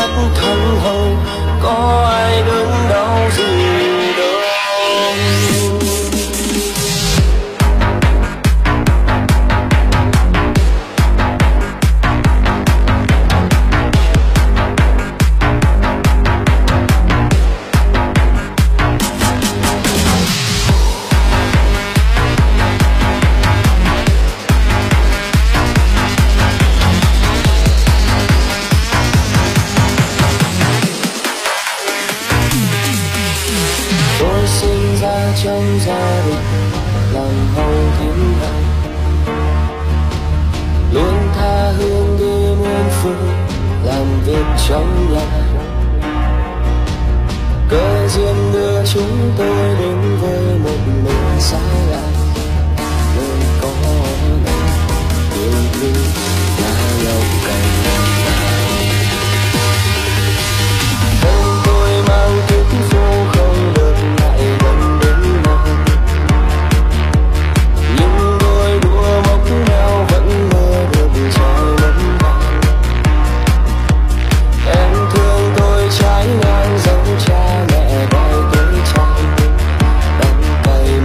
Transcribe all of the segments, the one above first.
thất thân hầu, có ai đớn đau gì đâu. Tôi sinh ra trong gia đình làm hầu thiên hạ, luôn tha hương đi muôn phương làm việc trong nhà. Cơ duyên đưa chúng tôi đến với một mình xa lạ, nơi có này yêu thương là lòng cành. Thân tôi mang thức phố không được lại gần đến nào, nhưng đôi đũa móc nhau vẫn mơ được trời nắng vàng. Em thương tôi trái ngang giống cha mẹ gọi tôi trai, đắng cay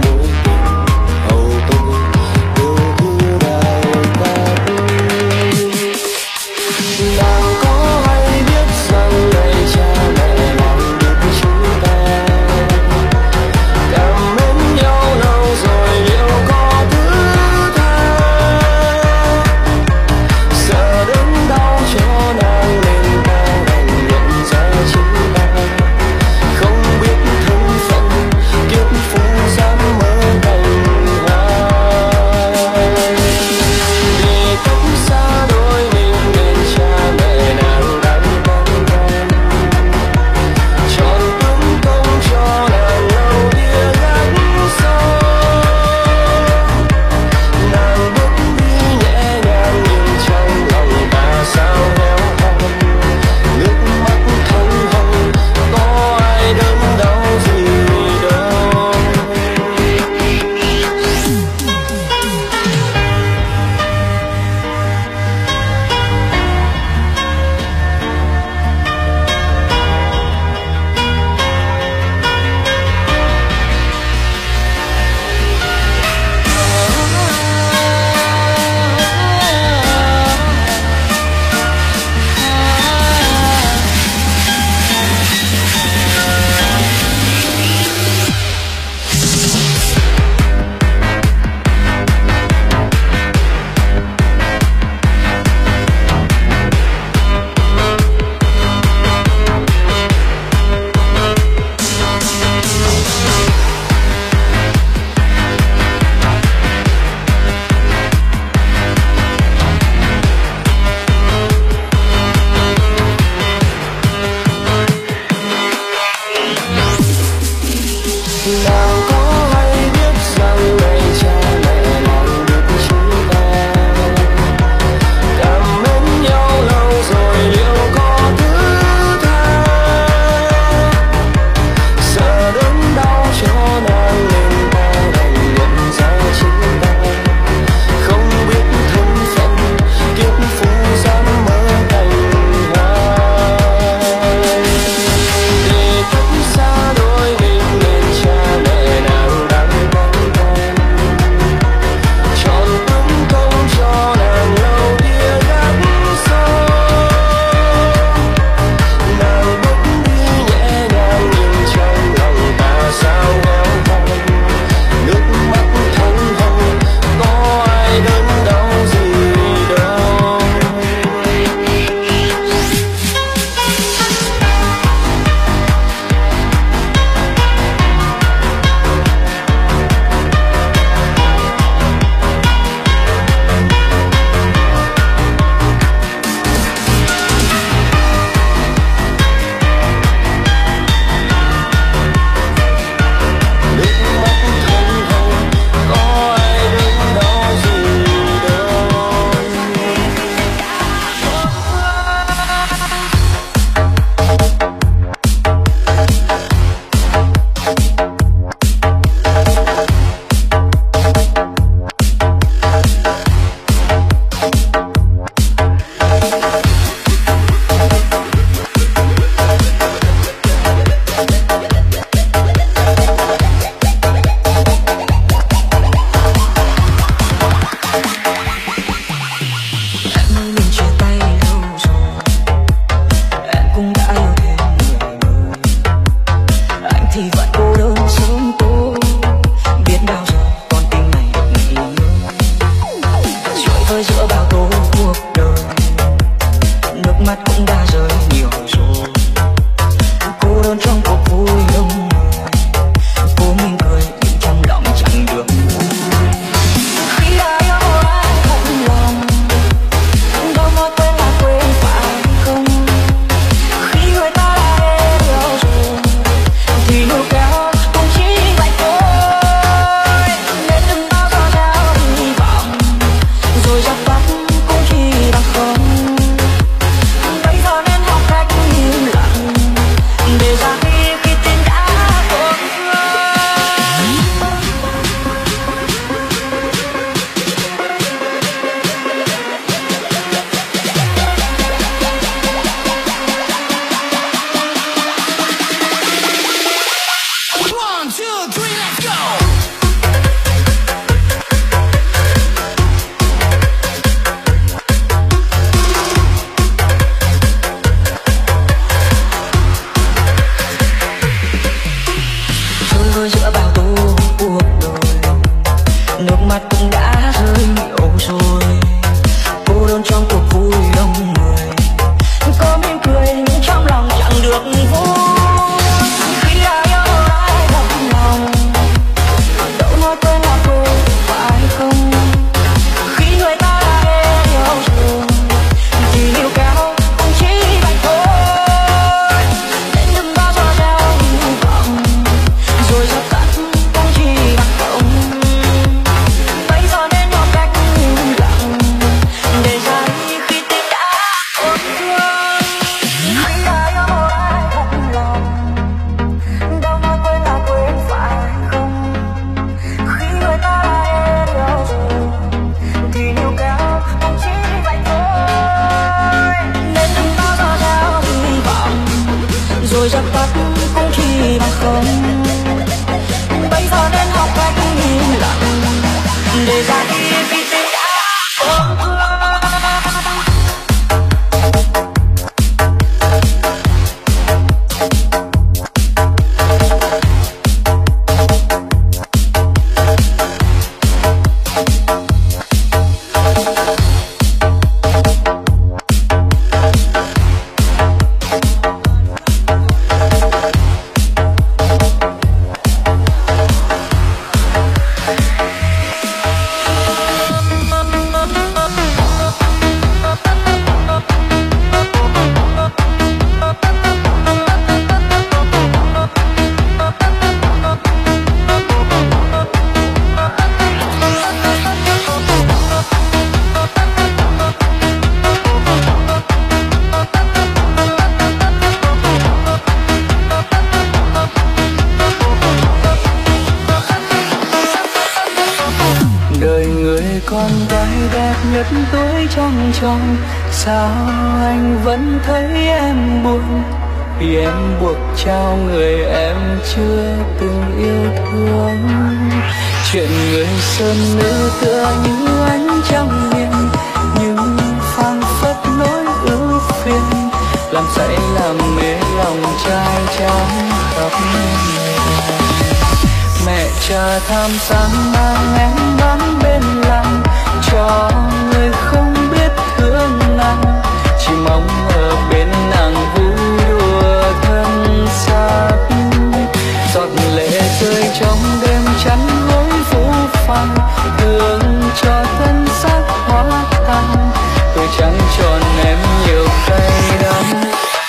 con gái đẹp nhất tuổi trong tròn, sao anh vẫn thấy em buồn, vì em buộc trao người em chưa từng yêu thương. Chuyện người sơn nữ tựa như ánh trăng hiền, nhưng phảng phất nỗi ưu phiền, làm say làm mê lòng trai trắng khắp nơi. Mẹ cha tham sáng mang em bám bên làng, cho người không biết thương nàng, chỉ mong ở bên nàng vui đùa thân xác. Giọt lệ rơi trong đêm chắn gối phũ phàng, thương cho thân xác hóa tan, tôi chẳng tròn em nhiều cay đắng.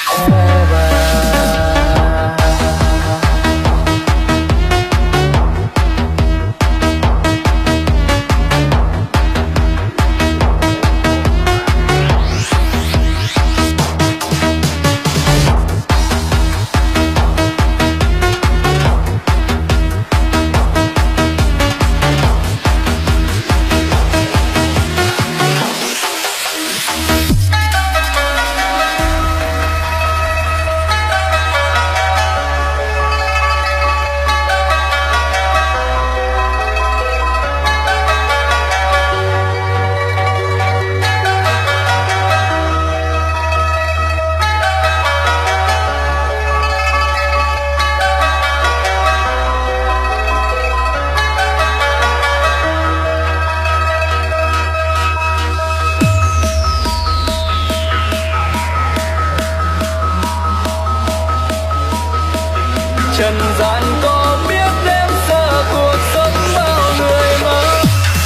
Trần gian có biết đêm giờ cuộc sống bao người mơ.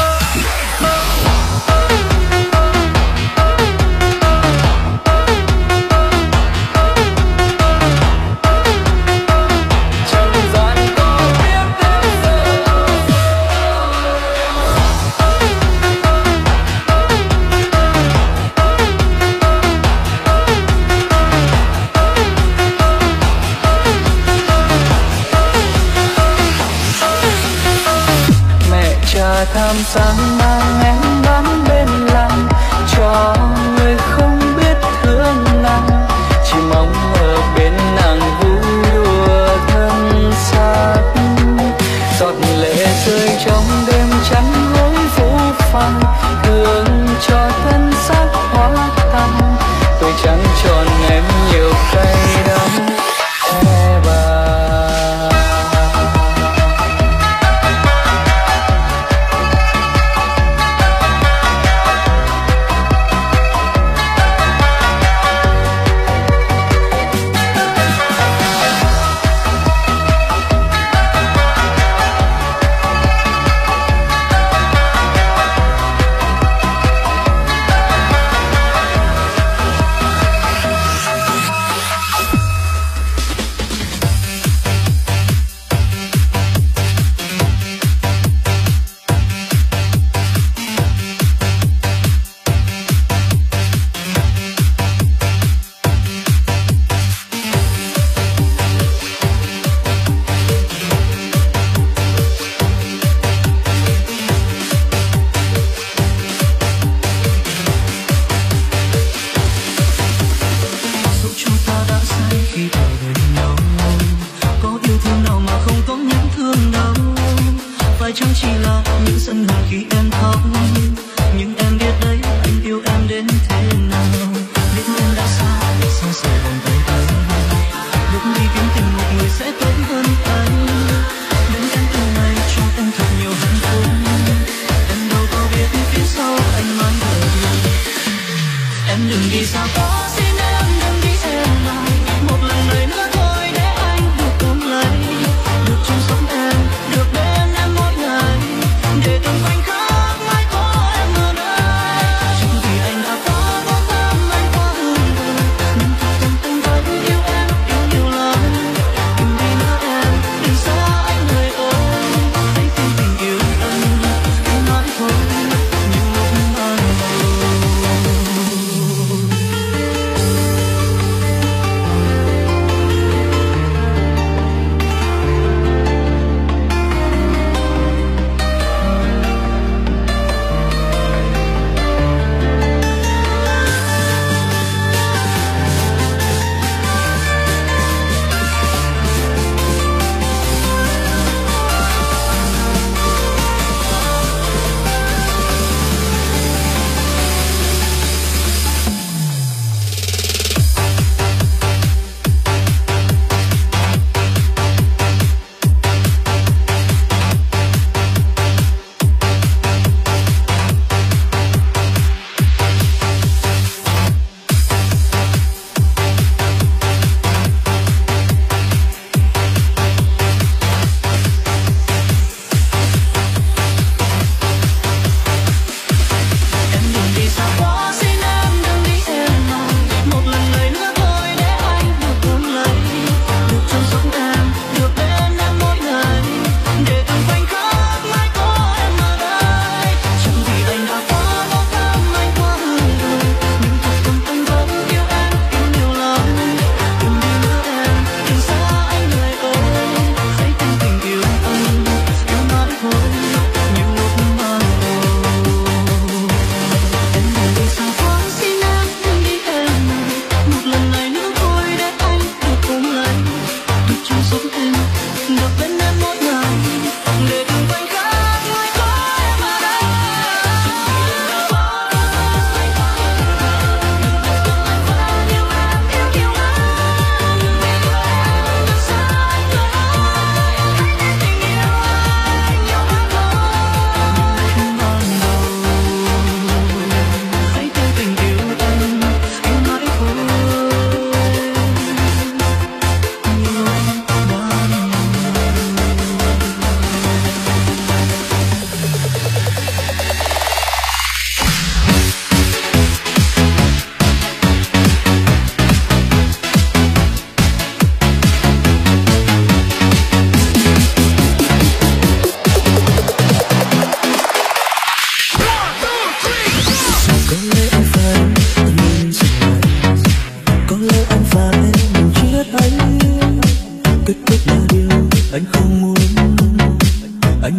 Trần gian có biết đêm giờ. Tham sáng mang em bám bên làng, cho người không biết thương nàng, chỉ mong ở bên nàng vui đùa thân xác. Giọt lệ rơi trong đêm trắng gối phũ phàng, thương cho thân xác hóa tan, tôi chẳng tròn em nhiều cay đắng.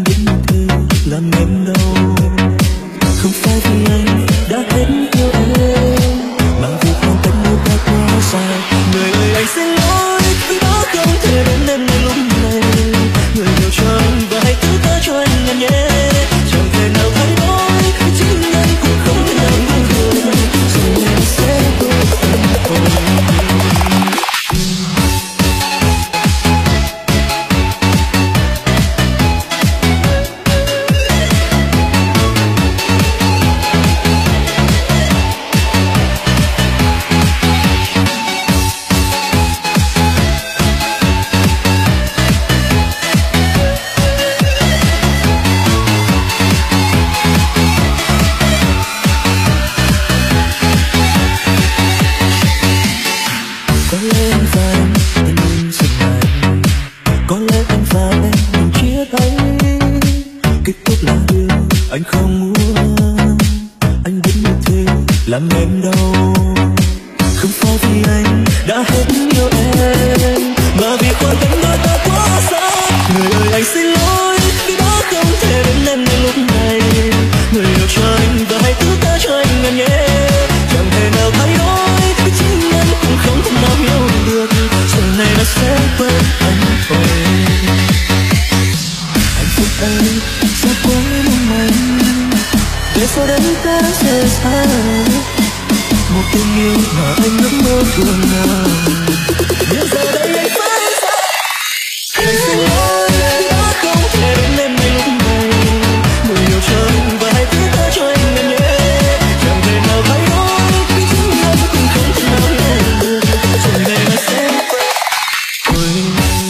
biết như thế làm em đau. Không phải vì anh đã hết yêu em, mà vì khoảng cách yêu ta quá dài. Người ơi anh xin lỗi vì đã không thể đến em ngay lúc này. Người hiểu cho anh và hãy thứ tha cho anh ngàn nhé. Chẳng thể nào thay đổi, chính anh cũng không thể nào hiểu được. Rồi em sẽ vô tình thôi. Anh không muốn anh biết như thế làm em đau. Không phải vì anh đã hết yêu em, mà vì khoảng cách đôi ta quá xa. Người ơi anh xin lỗi vì đã không thể đến em ngay lúc này. Người yêu cho anh và hãy thứ tha cho anh ngàn nhé. Chẳng thể nào thay đổi, vì chính anh cũng không thể nào hiểu được. Giờ này nó sẽ quên anh thôi. Hạnh phúc ấy sẽ quá mong manh, để sau đấy ta sẽ xa. Một tình yêu mà anh ước mơ thường nào, nhưng giờ đây anh phải xa. Anh xin lỗi đã không thể đến em ngay lúc này. Người yêu cho anh và hãy thứ tha cho anh ngàn nhé. Chẳng thể nào thay đổi, vì chính anh cũng không thể nào hiểu được. Rồi này nó sẽ quên.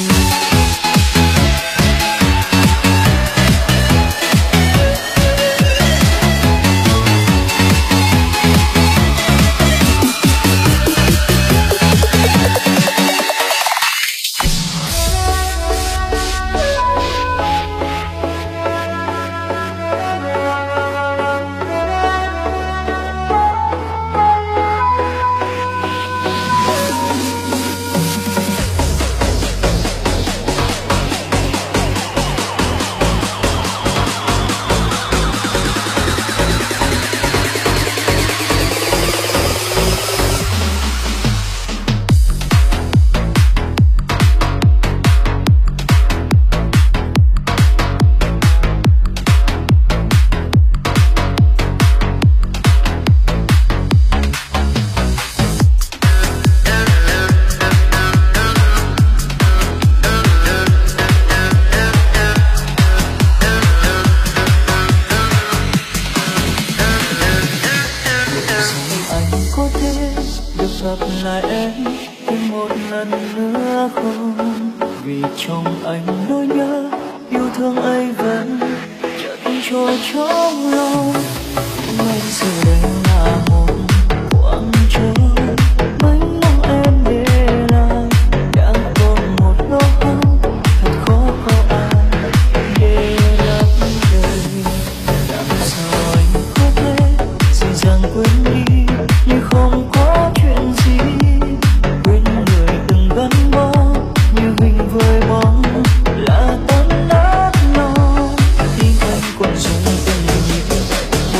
Gặp lại em thêm một lần nữa không? Vì trong anh nỗi nhớ yêu thương ấy vẫn chợt trôi trong lòng. Ngay giờ đây là một khoảng trời mênh mông em để lại, đang còn một lỗ hổng thật khó có ai để lấp đầy. Làm sao anh có thể dễ dàng quên đi như không có chuyện gì, quên người từng gắn bó như hình với bóng là tan nát lòng. Tim anh còn rung từng nhịp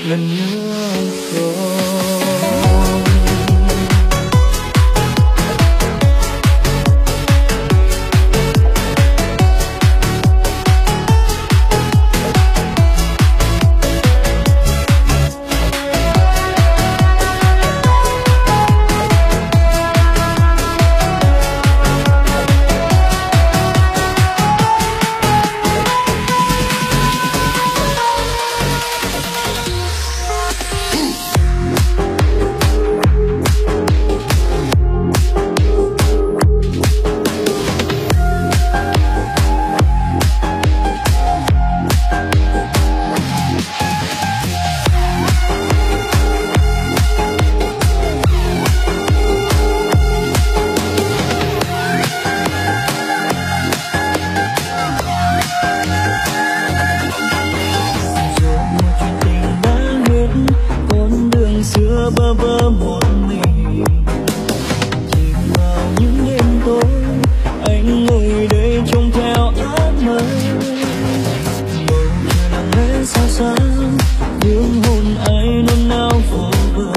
lần nữa rồi. bơ vơ một mình chìm vào những đêm tối, anh ngồi đây trông theo ước mơ. Bầu trời lặng lẽ xa xa, hương hồn ai nôn nao vô bờ.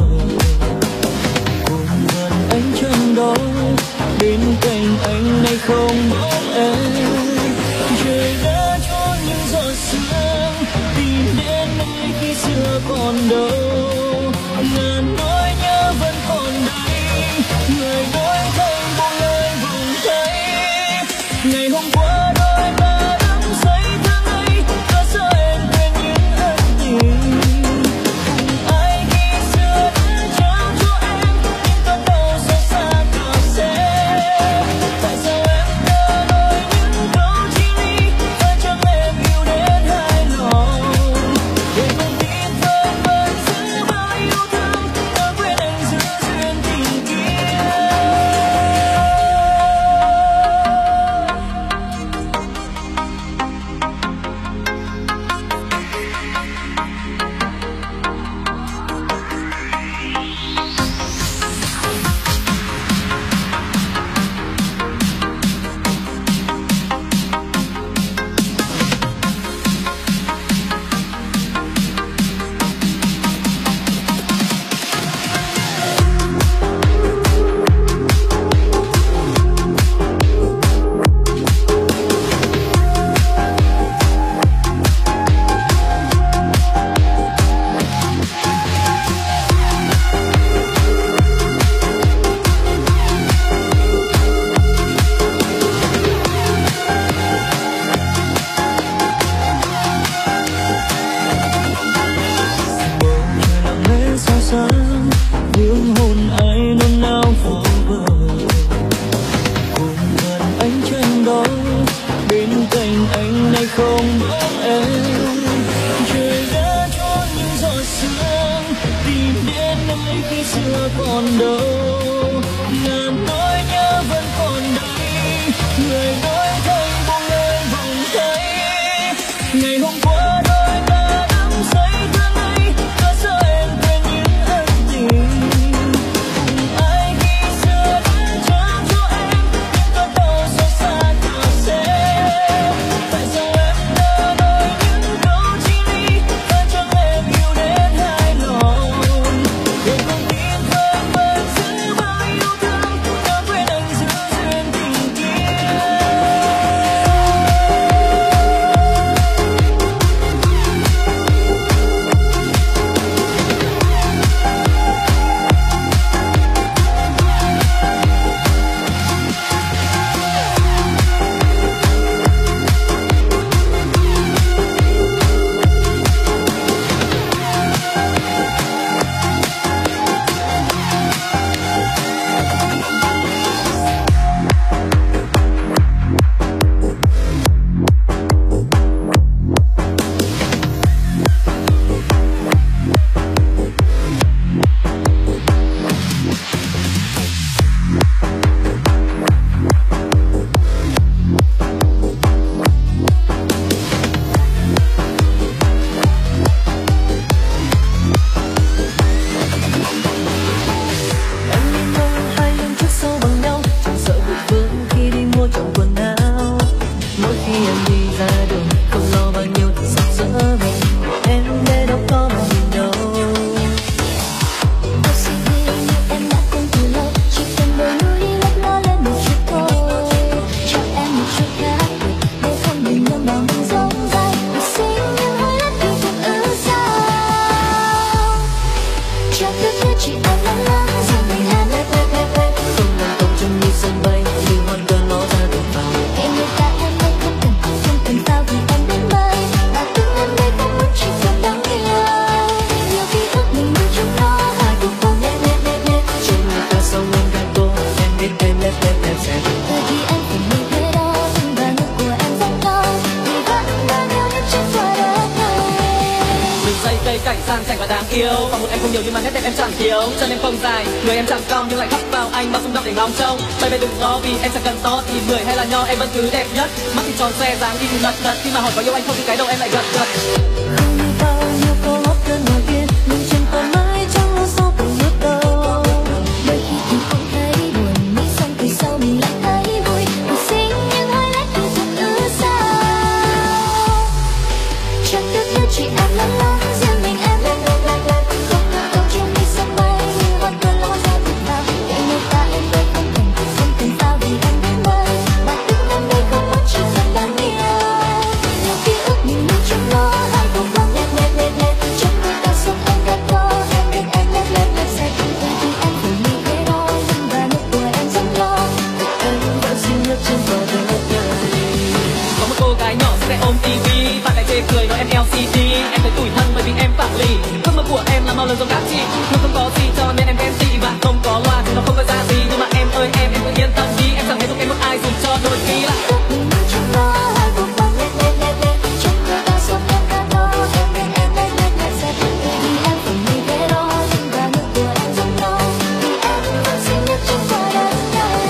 Cùng gần ánh trăng đó, bên cạnh anh nay không bóng em. Trời đã cho những giọt sương tìm đến nơi khi xưa còn đâu. Ngàn nỗi nhớ vẫn còn đây, người đổi thay buông lời vùng thấy. Ngày hôm qua đôi ta đắm say tháng ấy, có sao em quên những ân tình. Cùng ai khi xưa đã trao cho em những cơn đau xót xa cỏ xe. Tại sao em đưa đôi những câu chia ly, phải chẳng em yêu đến hai lòng. Để con tim thôi vẫn giữ bao yêu thương, đã quên anh giữ duyên tình kia. Hương hồn ai nôn nao vô bờ. Cùng gần ánh trăng đó, bên cạnh anh nay không bóng em. Trời đã cho những giọt sương tìm đến nơi khi xưa còn đâu. Ngàn nỗi nhớ vẫn còn đây, người đổi thay buông lời vùng thấy. Ngày hôm qua đôi ta đắm say tháng ấy, có sao em quên những ân tình. Cùng ai khi xưa đã trao cho em những cơn đau xót xa cỏ xe. Tại sao em đưa đôi những câu chia ly, phải chẳng em yêu đến hai lòng. Để con tim thôi vẫn giữ bao Chắc tất cả chỉ em lo lắng rằng mình em không nằm công trong như sân bay khi hoàn toàn nó ra được vào. Hẹn người ta em ơi không cần sao vì em đến bay. Và từng em đây không muốn chỉ cần đáng yêu. Nhiều ký ức mình nuôi trong nó hai cùng nhau nhẹ. Trên người ta sau ngon gato em biết em sẽ. Thời thì em phải nhìn thế đó nhưng và ngực của em vẫn đau vì vẫn đang yêu nhất trên quả đất này. Mình dây cây cảnh sang chảnh và đáng yêu, và một em không nhiều nhưng mà nét đẹp em chẳng thiếu. Chân em không dài, người em chẳng cong nhưng lại khắp vào anh bao xung động để ngóng trông. Baby đừng lo vì em chẳng cần to thì 10 hay là nho em vẫn cứ đẹp nhất. Mắt thì tròn xe dáng đi thì lật khi mà hỏi có yêu anh không thì cái đầu em lại gật. Không như bao nhiêu câu hót cơn ngồi yên nhưng chân còn mãi trong lối sâu từng bước đầu. Đôi khi thì không thấy buồn nghĩ xong thì sau mình lại thấy vui. Mình xinh nhưng hơi lách thì thật ư sao. Chắc tất cả chỉ em lo lắng riêng mình em không cần công chung đi sân bay như hoàn toàn lo ra việc nào. Để người ta em đây không cần sao vì em đến đây. Và từng em đây không muốn chỉ cần đáng yêu. Nhiều ký ức mình nuôi trong nó hai cùng nhau nhẹ. Trong người ta sống em đã có em biết em sẽ không tới thì em phải nghĩ thế đó nhưng và nụ cười em rất lo. Em vẫn xinh nhất trên quả đất này. Có một cô gái nhỏ sẽ ôm tivi, bạn lại chê cười nói em LCD. Em thấy tủi thân bởi vì em phẳng lì. Ước mơ của em là mau lớn giống các chị, nhưng không có gì cho nên em ghen tị. Và không có loa thì nó không có ra gì, nhưng mà em ơi em cứ yên tâm đi. Em chẳng thấy thuộc em một ai dù cho đôi khi là Mình nuôi trong nó hai cùng nhau nhẹ. Trong người ta sống em đã có em biết em sẽ không tới thì em phải nghĩ thế đó nhưng và nụ cười em rất lo. Vì em vẫn xinh nhất trên quả đất này.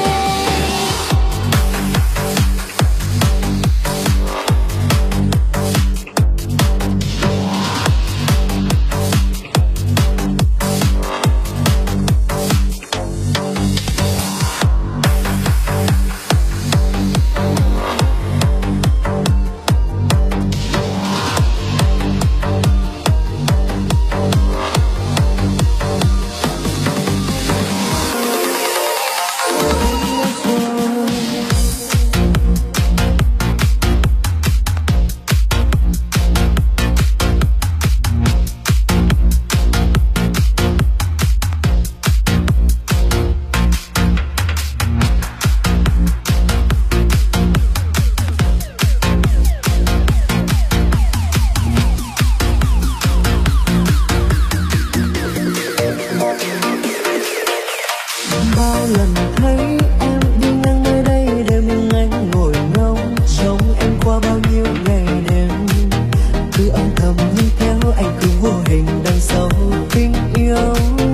Bao lần thấy em đi ngang nơi đây để mình anh ngồi ngóng trông em qua bao nhiêu ngày đêm. Cứ âm thầm nhìn theo anh cứ vô hình đằng sau tình yêu.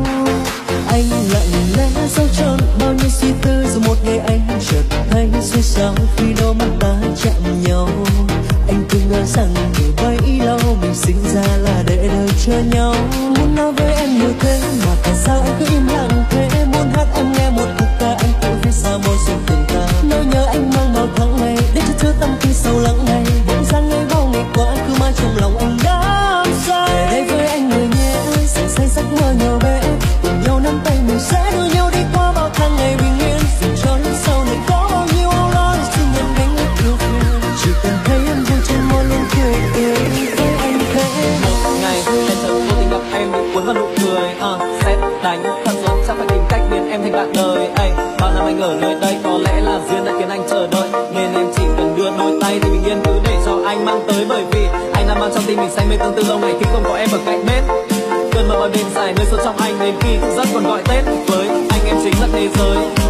Anh lặng lẽ giấu trọn bao nhiêu suy tư rồi một ngày anh chợt thấy xui xao khi đôi mắt ta chạm nhau. Anh cứ ngỡ rằng từ bấy lâu mình sinh ra là để đời chờ nhau. Muốn nói với em nhiều thế mà tại sao anh cứ im lặng thế. Muốn hát em nghe một khúc ca anh tự viết ra môi xinh tình ta. Nỗi nhớ anh mang bao tháng ngày để cho chứa tâm khi sâu lắng này. Bỗng dáng ấy bao ngày qua anh cứ mãi trong lòng anh đắm say. Về đây với anh người nhé, say say giấc mơ nhỏ bé. Cùng nhau nắm tay mình sẽ đưa nhau đi qua bao tháng ngày bình yên. Dù cho lúc sau này có bao nhiêu âu lo xin nhận đánh yêu thương. Chỉ cần thấy em vui trên môi luôn cười tươi với anh thế. một ngày em thật vô tình gặp em bị cuốn vào nụ cười. Xét đánh thật rồi chắc phải tìm cách biến em thành bạn đời. Bao năm anh ở nơi đây có lẽ là duyên đã khiến anh chờ đợi, nên em chỉ cần đưa đôi tay thì bình yên cứ để cho anh mang tới. Bởi vì anh đang mang trong tim mình say mê tương tư lâu ngày khi không có em ở cạnh bên. Cơn mơ bao đêm dài nơi sâu trong anh đến khi thức giấc còn gọi tên. Với anh em chính là thế giới.